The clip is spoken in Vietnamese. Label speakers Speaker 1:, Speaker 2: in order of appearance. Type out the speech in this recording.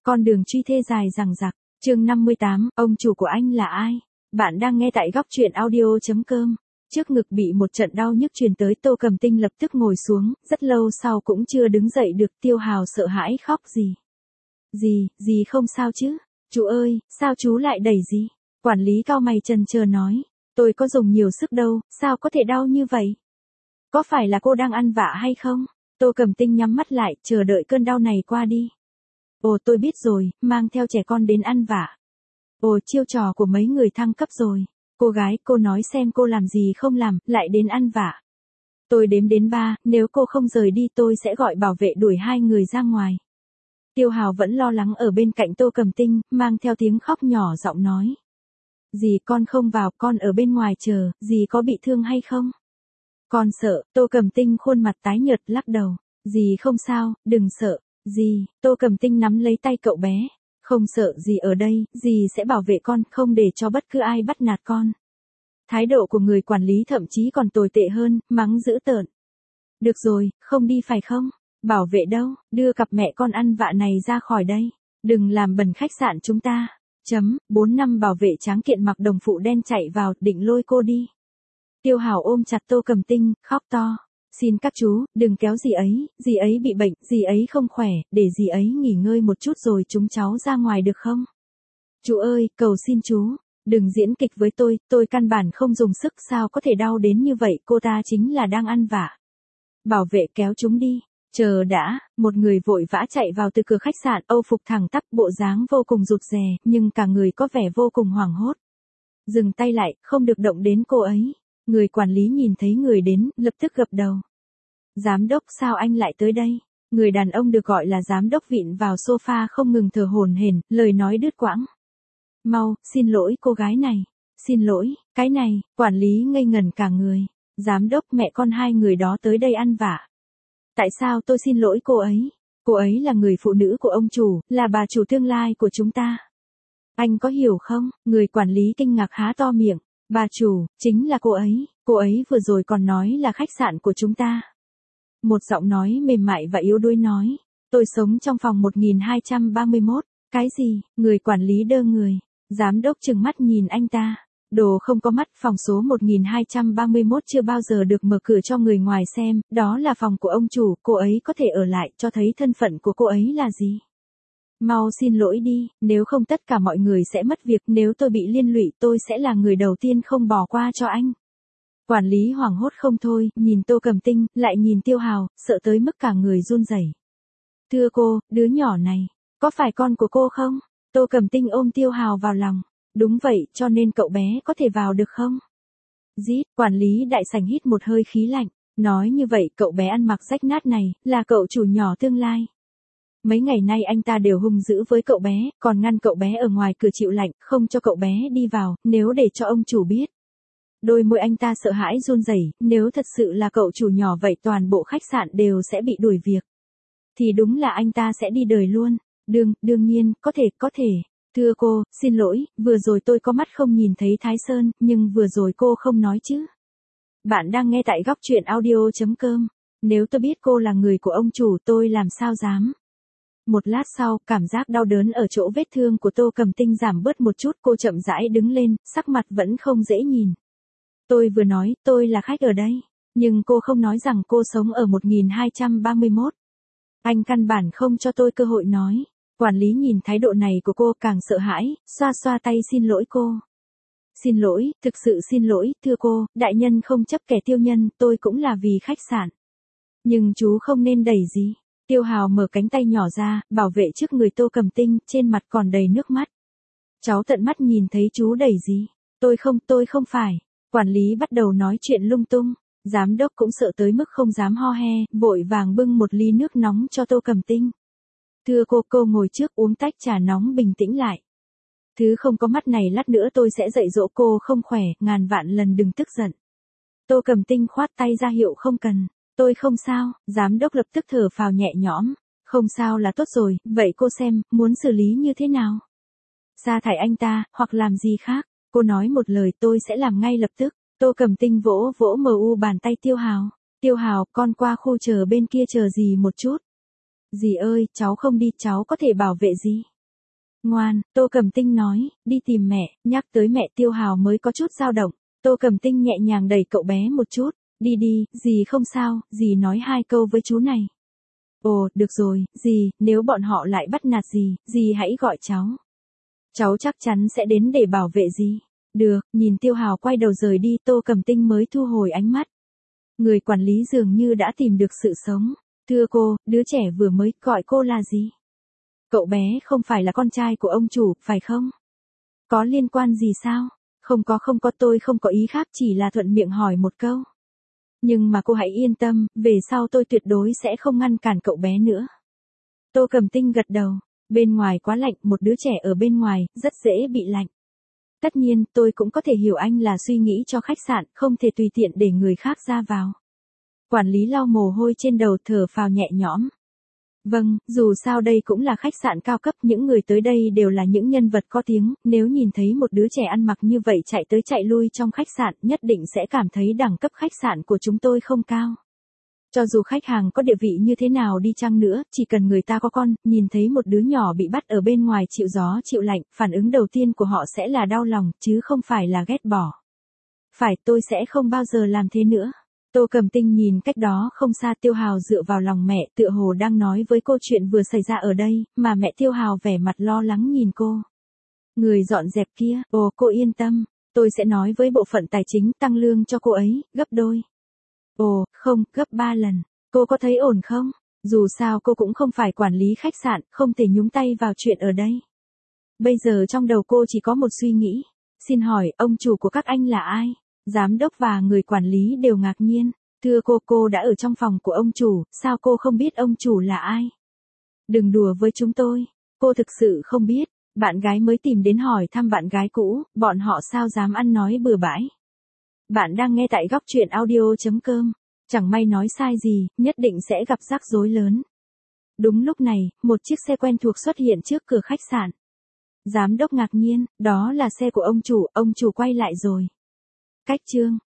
Speaker 1: Con đường truy thê dài dằng dặc. Chương 58, ông chủ của anh là ai? Bạn đang nghe tại góc truyện audio.com. Trước ngực bị một trận đau nhức truyền tới, Tô Cầm Tinh lập tức ngồi xuống, rất lâu sau cũng chưa đứng dậy được. Tiêu Hào sợ hãi khóc. Gì không sao chứ? Chú ơi, sao chú lại đẩy gì? Quản lý cau mày chần chờ nói, tôi có dùng nhiều sức đâu, sao có thể đau như vậy? Có phải là cô đang ăn vạ hay không? Tô Cầm Tinh nhắm mắt lại, chờ đợi cơn đau này qua đi. Ồ, tôi biết rồi, mang theo trẻ con đến ăn vạ. Ồ, chiêu trò của mấy người thăng cấp rồi. Cô gái, cô nói xem cô làm gì không làm, lại đến ăn vạ. Tôi đếm đến 3, nếu cô không rời đi tôi sẽ gọi bảo vệ đuổi hai người ra ngoài. Tiêu Hào vẫn lo lắng ở bên cạnh Tô Cầm Tinh, mang theo tiếng khóc nhỏ giọng nói. Dì con không vào, con ở bên ngoài chờ, dì có bị thương hay không? Con sợ. Tô Cầm Tinh khuôn mặt tái nhợt lắc đầu. Dì không sao, đừng sợ. Dì. Tô Cầm Tinh nắm lấy tay cậu bé. Không sợ gì ở đây, dì sẽ bảo vệ con, không để cho bất cứ ai bắt nạt con. Thái độ của người quản lý thậm chí còn tồi tệ hơn, mắng dữ tợn. Được rồi, không đi phải không? Bảo vệ đâu, đưa cặp mẹ con ăn vạ này ra khỏi đây. Đừng làm bẩn khách sạn chúng ta. 4 năm bảo vệ tráng kiện mặc đồng phụ đen chạy vào, định lôi cô đi. Tiêu Hào ôm chặt Tô Cầm Tinh, khóc to. Xin các chú, đừng kéo dì ấy bị bệnh, dì ấy không khỏe, để dì ấy nghỉ ngơi một chút rồi chúng cháu ra ngoài được không? Chú ơi, cầu xin chú, đừng diễn kịch với tôi căn bản không dùng sức, sao có thể đau đến như vậy, cô ta chính là đang ăn vạ. Bảo vệ kéo chúng đi. Chờ đã, một người vội vã chạy vào từ cửa khách sạn, âu phục thẳng tắp, bộ dáng vô cùng rụt rè, nhưng cả người có vẻ vô cùng hoảng hốt. Dừng tay lại, không được động đến cô ấy. Người quản lý nhìn thấy người đến, lập tức gập đầu. Giám đốc, sao anh lại tới đây? Người đàn ông được gọi là giám đốc vịn vào sofa không ngừng thở hổn hển, lời nói đứt quãng. Mau, xin lỗi cô gái này. Xin lỗi, cái này, quản lý ngây ngẩn cả người. Giám đốc, mẹ con hai người đó tới đây ăn vạ. Tại sao tôi xin lỗi cô ấy? Cô ấy là người phụ nữ của ông chủ, là bà chủ tương lai của chúng ta. Anh có hiểu không? Người quản lý kinh ngạc há to miệng. Bà chủ, chính là cô ấy vừa rồi còn nói là khách sạn của chúng ta. Một giọng nói mềm mại và yếu đuối nói, tôi sống trong phòng 1231, cái gì? Người quản lý đơ người, giám đốc trừng mắt nhìn anh ta. Đồ không có mắt, phòng số 1231 chưa bao giờ được mở cửa cho người ngoài xem, đó là phòng của ông chủ, cô ấy có thể ở lại, cho thấy thân phận của cô ấy là gì. Mau xin lỗi đi, nếu không tất cả mọi người sẽ mất việc, nếu tôi bị liên lụy tôi sẽ là người đầu tiên không bỏ qua cho anh. Quản lý hoảng hốt không thôi, nhìn Tô Cầm Tinh, lại nhìn Tiêu Hào, sợ tới mức cả người run rẩy. Thưa cô, đứa nhỏ này, có phải con của cô không? Tô Cầm Tinh ôm Tiêu Hào vào lòng. Đúng vậy, cho nên cậu bé có thể vào được không? Rít, quản lý đại sảnh hít một hơi khí lạnh. Nói như vậy, cậu bé ăn mặc rách nát này, là cậu chủ nhỏ tương lai. Mấy ngày nay anh ta đều hung dữ với cậu bé, còn ngăn cậu bé ở ngoài cửa chịu lạnh, không cho cậu bé đi vào, nếu để cho ông chủ biết. Đôi môi anh ta sợ hãi run rẩy, nếu thật sự là cậu chủ nhỏ vậy toàn bộ khách sạn đều sẽ bị đuổi việc. Thì đúng là anh ta sẽ đi đời luôn. Đương nhiên, có thể. Thưa cô, xin lỗi, vừa rồi tôi có mắt không nhìn thấy Thái Sơn, nhưng vừa rồi cô không nói chứ. Bạn đang nghe tại góc truyện audio.com. Nếu tôi biết cô là người của ông chủ tôi làm sao dám. Một lát sau, cảm giác đau đớn ở chỗ vết thương của Tô Cầm Tinh giảm bớt một chút, cô chậm rãi đứng lên, sắc mặt vẫn không dễ nhìn. Tôi vừa nói, tôi là khách ở đây, nhưng cô không nói rằng cô sống ở 1231. Anh căn bản không cho tôi cơ hội nói. Quản lý nhìn thái độ này của cô càng sợ hãi, xoa xoa tay xin lỗi cô. Xin lỗi, thực sự xin lỗi, thưa cô, đại nhân không chấp kẻ tiêu nhân, tôi cũng là vì khách sạn. Nhưng chú không nên đẩy gì. Tiêu Hào mở cánh tay nhỏ ra, bảo vệ trước người Tô Cầm Tinh, trên mặt còn đầy nước mắt. Cháu tận mắt nhìn thấy chú đẩy gì. Tôi không phải. Quản lý bắt đầu nói chuyện lung tung. Giám đốc cũng sợ tới mức không dám ho he, vội vàng bưng một ly nước nóng cho Tô Cầm Tinh. Thưa cô ngồi trước uống tách trà nóng bình tĩnh lại. Thứ không có mắt này lát nữa tôi sẽ dạy dỗ cô không khỏe, ngàn vạn lần đừng tức giận. Tô Cầm Tinh khoát tay ra hiệu không cần. Tôi không sao, giám đốc lập tức thở phào nhẹ nhõm. Không sao là tốt rồi, vậy cô xem, muốn xử lý như thế nào? Sa thải anh ta, hoặc làm gì khác? Cô nói một lời tôi sẽ làm ngay lập tức. Tô Cầm Tinh vỗ bàn tay Tiêu Hào. Tiêu Hào, con qua khu chờ bên kia chờ dì một chút. Dì ơi, cháu không đi, cháu có thể bảo vệ dì. Ngoan, Tô Cẩm Tinh nói, đi tìm mẹ, nhắc tới mẹ Tiêu Hào mới có chút dao động. Tô Cẩm Tinh nhẹ nhàng đẩy cậu bé một chút, đi đi, dì không sao, dì nói 2 câu với chú này. Ồ, được rồi, dì, nếu bọn họ lại bắt nạt dì hãy gọi cháu. Cháu chắc chắn sẽ đến để bảo vệ dì. Được, nhìn Tiêu Hào quay đầu rời đi, Tô Cẩm Tinh mới thu hồi ánh mắt. Người quản lý dường như đã tìm được sự sống. Thưa cô, đứa trẻ vừa mới gọi cô là gì? Cậu bé không phải là con trai của ông chủ, phải không? Có liên quan gì sao? Không có, tôi không có ý khác, chỉ là thuận miệng hỏi một câu. Nhưng mà cô hãy yên tâm, về sau tôi tuyệt đối sẽ không ngăn cản cậu bé nữa. Tô Cẩm Tinh gật đầu, bên ngoài quá lạnh, một đứa trẻ ở bên ngoài, rất dễ bị lạnh. Tất nhiên, tôi cũng có thể hiểu anh là suy nghĩ cho khách sạn, không thể tùy tiện để người khác ra vào. Quản lý lau mồ hôi trên đầu, thở phào nhẹ nhõm. Vâng, dù sao đây cũng là khách sạn cao cấp, những người tới đây đều là những nhân vật có tiếng, nếu nhìn thấy một đứa trẻ ăn mặc như vậy chạy tới chạy lui trong khách sạn, nhất định sẽ cảm thấy đẳng cấp khách sạn của chúng tôi không cao. Cho dù khách hàng có địa vị như thế nào đi chăng nữa, chỉ cần người ta có con, nhìn thấy một đứa nhỏ bị bắt ở bên ngoài chịu gió chịu lạnh, phản ứng đầu tiên của họ sẽ là đau lòng, chứ không phải là ghét bỏ. Phải, tôi sẽ không bao giờ làm thế nữa. Tô Cẩm Tinh nhìn cách đó không xa, Tiêu Hào dựa vào lòng mẹ, tựa hồ đang nói với cô chuyện vừa xảy ra ở đây, mà mẹ Tiêu Hào vẻ mặt lo lắng nhìn cô. Người dọn dẹp kia, ồ cô yên tâm, tôi sẽ nói với bộ phận tài chính tăng lương cho cô ấy, gấp đôi. Ồ, không, gấp 3 lần, cô có thấy ổn không? Dù sao cô cũng không phải quản lý khách sạn, không thể nhúng tay vào chuyện ở đây. Bây giờ trong đầu cô chỉ có một suy nghĩ. Xin hỏi, ông chủ của các anh là ai? Giám đốc và người quản lý đều ngạc nhiên. Thưa cô đã ở trong phòng của ông chủ, sao cô không biết ông chủ là ai? Đừng đùa với chúng tôi. Cô thực sự không biết. Bạn gái mới tìm đến hỏi thăm bạn gái cũ, bọn họ sao dám ăn nói bừa bãi. Bạn đang nghe tại góc truyện audio.com. Chẳng may nói sai gì, nhất định sẽ gặp rắc rối lớn. Đúng lúc này, một chiếc xe quen thuộc xuất hiện trước cửa khách sạn. Giám đốc ngạc nhiên, đó là xe của ông chủ quay lại rồi. Cách chương